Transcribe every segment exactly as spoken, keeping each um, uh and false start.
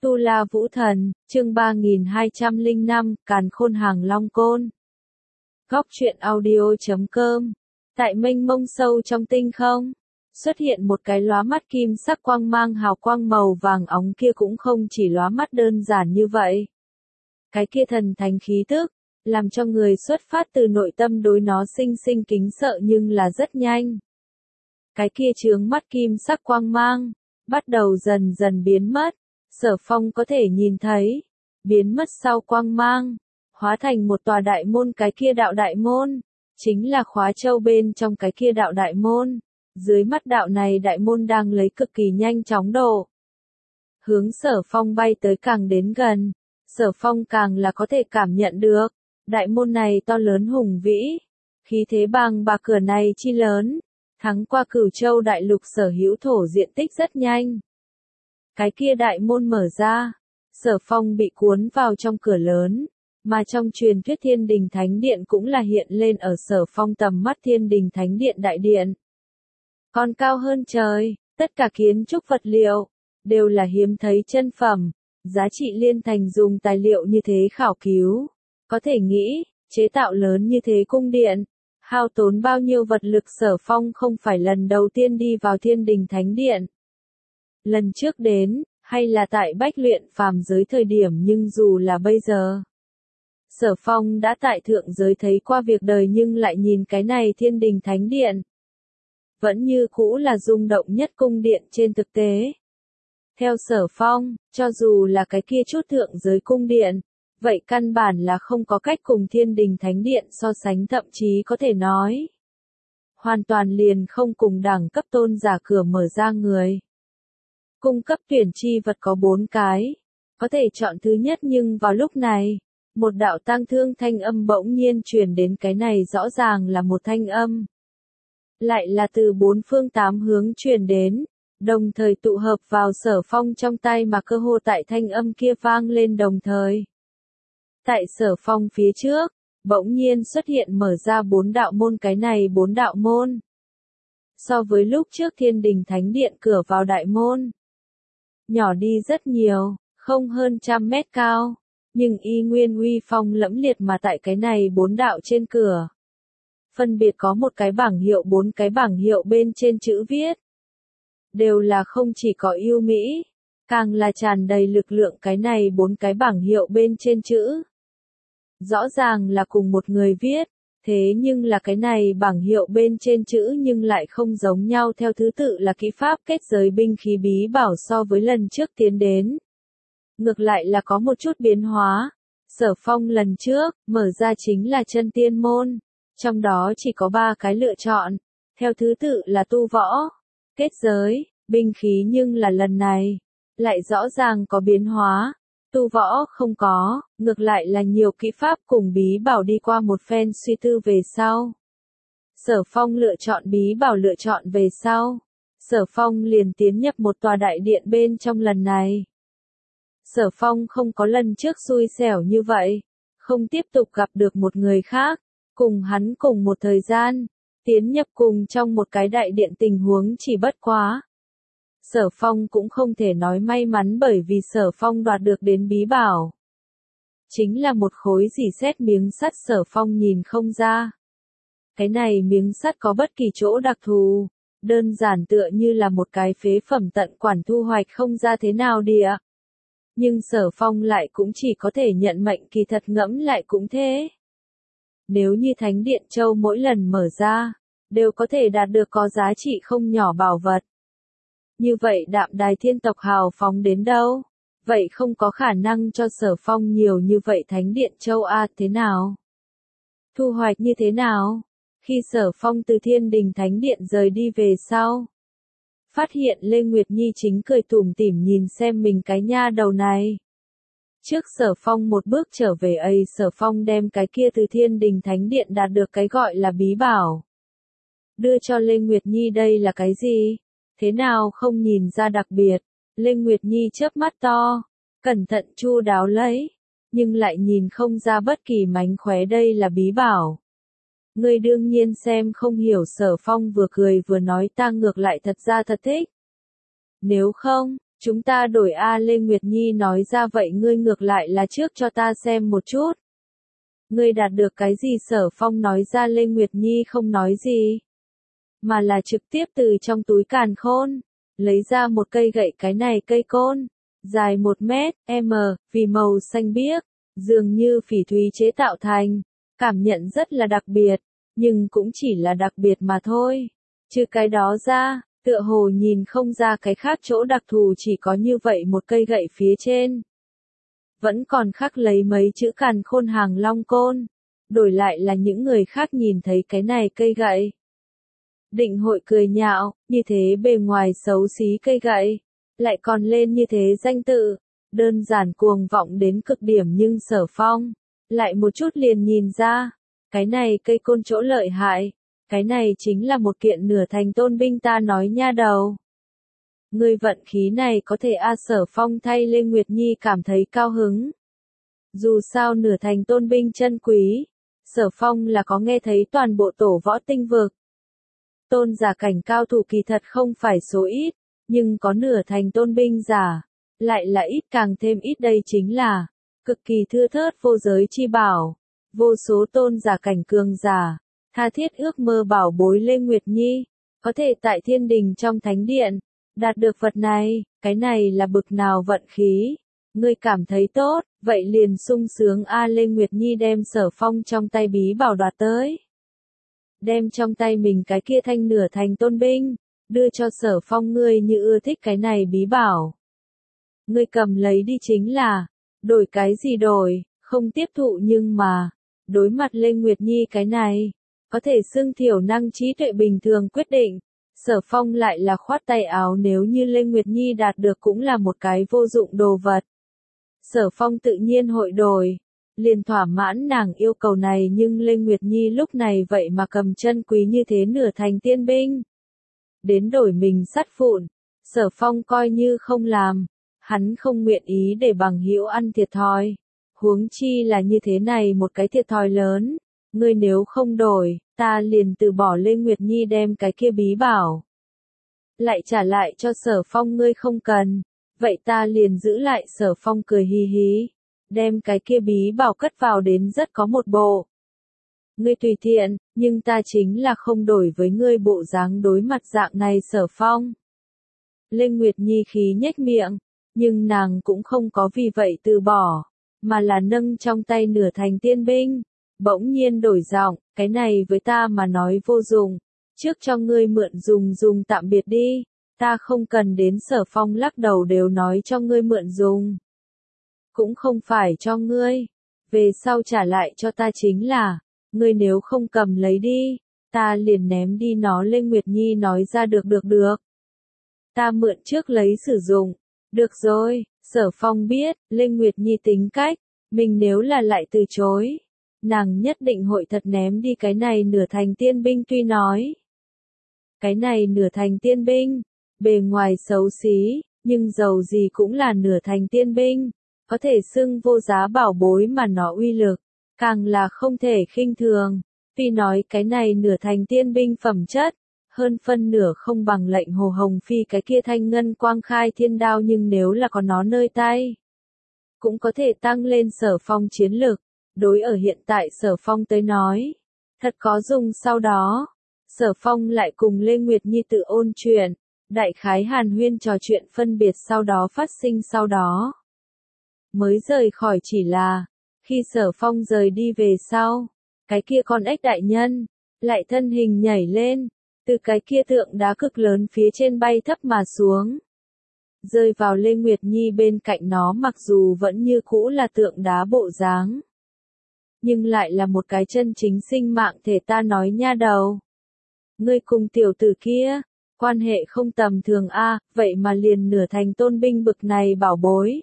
Tu La Vũ Thần, chương ba nghìn hai trăm lẻ năm, Càn Khôn Hàng Long Côn. Góc truyện audio chấm com. Tại mênh mông sâu trong tinh không, xuất hiện một cái lóa mắt kim sắc quang mang hào quang màu vàng óng kia cũng không chỉ lóa mắt đơn giản như vậy. Cái kia thần thánh khí tức, làm cho người xuất phát từ nội tâm đối nó sinh sinh kính sợ nhưng là rất nhanh. Cái kia chướng mắt kim sắc quang mang, bắt đầu dần dần biến mất. Sở Phong có thể nhìn thấy, biến mất sau quang mang, hóa thành một tòa đại môn, cái kia đạo đại môn, chính là khóa châu bên trong cái kia đạo đại môn, dưới mắt đạo này đại môn đang lấy cực kỳ nhanh chóng độ. Hướng Sở Phong bay tới càng đến gần, Sở Phong càng là có thể cảm nhận được, đại môn này to lớn hùng vĩ, khí thế bàng bạc, cửa này chi lớn, thắng qua Cửu Châu đại lục sở hữu thổ diện tích rất nhanh. Cái kia đại môn mở ra, Sở Phong bị cuốn vào trong cửa lớn, mà trong truyền thuyết Thiên Đình Thánh Điện cũng là hiện lên ở Sở Phong tầm mắt. Thiên Đình Thánh Điện đại điện còn cao hơn trời, tất cả kiến trúc vật liệu đều là hiếm thấy chân phẩm, giá trị liên thành, dùng tài liệu như thế khảo cứu, có thể nghĩ, chế tạo lớn như thế cung điện, hao tốn bao nhiêu vật lực. Sở Phong không phải lần đầu tiên đi vào Thiên Đình Thánh Điện. Lần trước đến, hay là tại Bách Luyện phàm giới thời điểm, nhưng dù là bây giờ, Sở Phong đã tại thượng giới thấy qua việc đời, nhưng lại nhìn cái này Thiên Đình Thánh Điện, vẫn như cũ là rung động nhất cung điện trên thực tế. Theo Sở Phong, cho dù là cái kia chút thượng giới cung điện, vậy căn bản là không có cách cùng Thiên Đình Thánh Điện so sánh, thậm chí có thể nói, hoàn toàn liền không cùng đẳng cấp. Tôn giả cửa mở ra người cung cấp tuyển chi vật có bốn cái, có thể chọn thứ nhất, nhưng vào lúc này, một đạo tang thương thanh âm bỗng nhiên truyền đến. Cái này rõ ràng là một thanh âm, lại là từ bốn phương tám hướng truyền đến, đồng thời tụ hợp vào Sở Phong trong tay, mà cơ hồ tại thanh âm kia vang lên đồng thời, tại Sở Phong phía trước, bỗng nhiên xuất hiện mở ra bốn đạo môn. Cái này bốn đạo môn, so với lúc trước Thiên Đình Thánh Điện cửa vào đại môn, nhỏ đi rất nhiều, không hơn trăm mét cao, nhưng y nguyên uy phong lẫm liệt. Mà tại cái này bốn đạo trên cửa, phân biệt có một cái bảng hiệu, bốn cái bảng hiệu bên trên chữ viết, đều là không chỉ có yêu mỹ, càng là tràn đầy lực lượng. Cái này bốn cái bảng hiệu bên trên chữ, rõ ràng là cùng một người viết, thế nhưng là cái này bảng hiệu bên trên chữ nhưng lại không giống nhau, theo thứ tự là kỹ pháp, kết giới, binh khí, bí bảo. So với lần trước tiến đến, ngược lại là có một chút biến hóa. Sở Phong lần trước mở ra chính là chân tiên môn, trong đó chỉ có ba cái lựa chọn, theo thứ tự là tu võ, kết giới, binh khí, nhưng là lần này lại rõ ràng có biến hóa. Tu võ không có, ngược lại là nhiều kỹ pháp cùng bí bảo. Đi qua một phen suy tư về sau, Sở Phong lựa chọn bí bảo. Lựa chọn về sau, Sở Phong liền tiến nhập một tòa đại điện bên trong. Lần này, Sở Phong không có lần trước xui xẻo như vậy, không tiếp tục gặp được một người khác, cùng hắn cùng một thời gian, tiến nhập cùng trong một cái đại điện. Tình huống chỉ bất quá, Sở Phong cũng không thể nói may mắn, bởi vì Sở Phong đoạt được đến bí bảo, chính là một khối dỉ sét miếng sắt. Sở Phong nhìn không ra, cái này miếng sắt có bất kỳ chỗ đặc thù, đơn giản tựa như là một cái phế phẩm tận quản thu hoạch không ra thế nào địa. Nhưng Sở Phong lại cũng chỉ có thể nhận mệnh, kỳ thật ngẫm lại cũng thế. Nếu như Thánh Điện Châu mỗi lần mở ra, đều có thể đạt được có giá trị không nhỏ bảo vật, như vậy Đạm Đài thiên tộc hào phóng đến đâu, vậy không có khả năng cho Sở Phong nhiều như vậy Thánh Điện Châu a. À, thế nào? Thu hoạch như thế nào? Khi Sở Phong từ Thiên Đình Thánh Điện rời đi về sau, phát hiện Lê Nguyệt Nhi chính cười tủm tỉm nhìn xem mình. Cái nha đầu này, trước Sở Phong một bước trở về ấy, Sở Phong đem cái kia từ Thiên Đình Thánh Điện đạt được cái gọi là bí bảo, đưa cho Lê Nguyệt Nhi. Đây là cái gì? Thế nào không nhìn ra đặc biệt? Lê Nguyệt Nhi chớp mắt to, cẩn thận chu đáo lấy, nhưng lại nhìn không ra bất kỳ mánh khóe. Đây là bí bảo. Ngươi đương nhiên xem không hiểu. Sở Phong vừa cười vừa nói, ta ngược lại thật ra thật thích. Nếu không, Chúng ta đổi A Lê Nguyệt Nhi nói ra vậy ngươi ngược lại là trước cho ta xem một chút. Ngươi đạt được cái gì Sở Phong nói ra Lê Nguyệt Nhi không nói gì. Mà là trực tiếp từ trong túi càn khôn, lấy ra một cây gậy cái này cây côn, dài một mét, m, vì màu xanh biếc, dường như phỉ thúy chế tạo thành, cảm nhận rất là đặc biệt, nhưng cũng chỉ là đặc biệt mà thôi. Chứ cái đó ra, tựa hồ nhìn không ra cái khác chỗ đặc thù chỉ có như vậy một cây gậy phía trên. Vẫn còn khắc lấy mấy chữ càn khôn hàng long côn, đổi lại là những người khác nhìn thấy cái này cây gậy. Định hội cười nhạo, như thế bề ngoài xấu xí cây gậy, lại còn lên như thế danh tự, đơn giản cuồng vọng đến cực điểm nhưng Sở Phong, lại một chút liền nhìn ra, cái này cây côn chỗ lợi hại, cái này chính là một kiện nửa thành tôn binh ta nói nha đầu. Người vận khí này có thể a Sở Phong thay Lê Nguyệt Nhi cảm thấy cao hứng. Dù sao nửa thành tôn binh chân quý, Sở Phong là có nghe thấy toàn bộ tổ võ tinh vực. Tôn giả cảnh cao thủ kỳ thật không phải số ít, nhưng có nửa thành tôn binh giả, lại là ít càng thêm ít đây chính là, cực kỳ thưa thớt vô giới chi bảo, vô số tôn giả cảnh cường giả, tha thiết ước mơ bảo bối Lê Nguyệt Nhi, có thể tại thiên đình trong thánh điện, đạt được vật này, cái này là bực nào vận khí. Ngươi cảm thấy tốt, vậy liền sung sướng a Lê Nguyệt Nhi đem Sở Phong trong tay bí bảo đoạt tới. Đem trong tay mình cái kia thanh nửa thành tôn binh, đưa cho Sở Phong ngươi như ưa thích cái này bí bảo. Ngươi cầm lấy đi chính là, đổi cái gì đổi, không tiếp thụ nhưng mà, đối mặt Lê Nguyệt Nhi cái này, có thể xưng thiểu năng trí tuệ bình thường quyết định. Sở Phong lại là khoát tay áo nếu như Lê Nguyệt Nhi đạt được cũng là một cái vô dụng đồ vật. Sở Phong tự nhiên hội đổi, liền thỏa mãn nàng yêu cầu này nhưng Lê Nguyệt Nhi lúc này vậy mà cầm chân quý như thế nửa thành tiên binh. Đến đổi mình sắt vụn, Sở Phong coi như không làm, hắn không nguyện ý để bằng hữu ăn thiệt thòi. Huống chi là như thế này một cái thiệt thòi lớn, ngươi nếu không đổi, ta liền từ bỏ Lê Nguyệt Nhi đem cái kia bí bảo. Lại trả lại cho Sở Phong ngươi không cần, vậy ta liền giữ lại Sở Phong cười hì hí, đem cái kia bí bảo cất vào đến rất có một bộ. Ngươi tùy tiện, nhưng ta chính là không đổi với ngươi bộ dáng đối mặt dạng này Sở Phong. Lê Nguyệt Nhi khí nhếch miệng, nhưng nàng cũng không có vì vậy từ bỏ, mà là nâng trong tay nửa thành tiên binh, bỗng nhiên đổi giọng, cái này với ta mà nói vô dụng, trước cho ngươi mượn dùng dùng tạm biệt đi, ta không cần đến Sở Phong lắc đầu đều nói cho ngươi mượn dùng. Cũng không phải cho ngươi, về sau trả lại cho ta chính là, ngươi nếu không cầm lấy đi, ta liền ném đi nó Lê Nguyệt Nhi nói ra được được được. Ta mượn trước lấy sử dụng, được rồi, Sở Phong biết, Lê Nguyệt Nhi tính cách, mình nếu là lại từ chối, nàng nhất định hội thật ném đi cái này nửa thành tiên binh tuy nói. Cái này nửa thành tiên binh, bề ngoài xấu xí, nhưng dầu gì cũng là nửa thành tiên binh, có thể xưng vô giá bảo bối mà nó uy lực, càng là không thể khinh thường. Tuy nói cái này nửa thành tiên binh phẩm chất, hơn phân nửa không bằng lệnh Hồ Hồng Phi cái kia thanh ngân quang khai thiên đao nhưng nếu là có nó nơi tay, cũng có thể tăng lên Sở Phong chiến lực. Đối ở hiện tại Sở Phong tới nói, thật có dùng sau đó. Sở Phong lại cùng Lê Nguyệt Nhi tự ôn chuyện, đại khái hàn huyên trò chuyện phân biệt sau đó phát sinh sau đó. Mới rời khỏi chỉ là, khi Sở Phong rời đi về sau, cái kia con ếch đại nhân, lại thân hình nhảy lên, từ cái kia tượng đá cực lớn phía trên bay thấp mà xuống. Rơi vào Lê Nguyệt Nhi bên cạnh nó mặc dù vẫn như cũ là tượng đá bộ dáng. Nhưng lại là một cái chân chính sinh mạng thể ta nói nha đầu. Ngươi cùng tiểu tử kia, quan hệ không tầm thường a, vậy mà liền nửa thành tôn binh bực này bảo bối.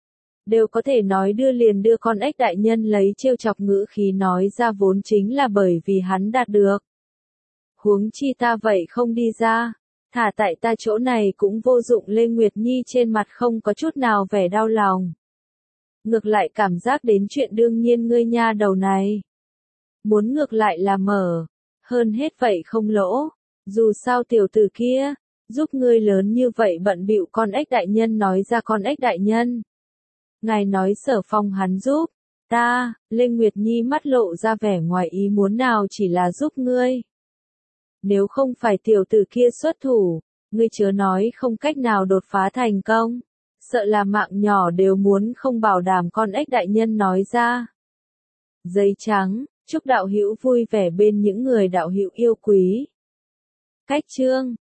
Đều có thể nói đưa liền đưa con ếch đại nhân lấy trêu chọc ngữ khí nói ra vốn chính là bởi vì hắn đạt được. Huống chi ta vậy không đi ra, thả tại ta chỗ này cũng vô dụng Lê Nguyệt Nhi trên mặt không có chút nào vẻ đau lòng. Ngược lại cảm giác đến chuyện đương nhiên ngươi nha đầu này. Muốn ngược lại là mở, hơn hết vậy không lỗ, dù sao tiểu tử kia, Giúp ngươi lớn như vậy bận bịu, con ếch đại nhân nói ra. Con ếch đại nhân. Ngài nói Sở Phong hắn giúp ta. Linh Nguyệt Nhi mắt lộ ra vẻ ngoài ý muốn, nào chỉ là giúp ngươi. Nếu không phải tiểu tử kia xuất thủ, ngươi chớ nói không cách nào đột phá thành công. Sợ là mạng nhỏ đều muốn không bảo đảm. Con ếch đại nhân nói ra. Giấy trắng, chúc đạo hữu vui vẻ bên những người đạo hữu yêu quý. Cách chương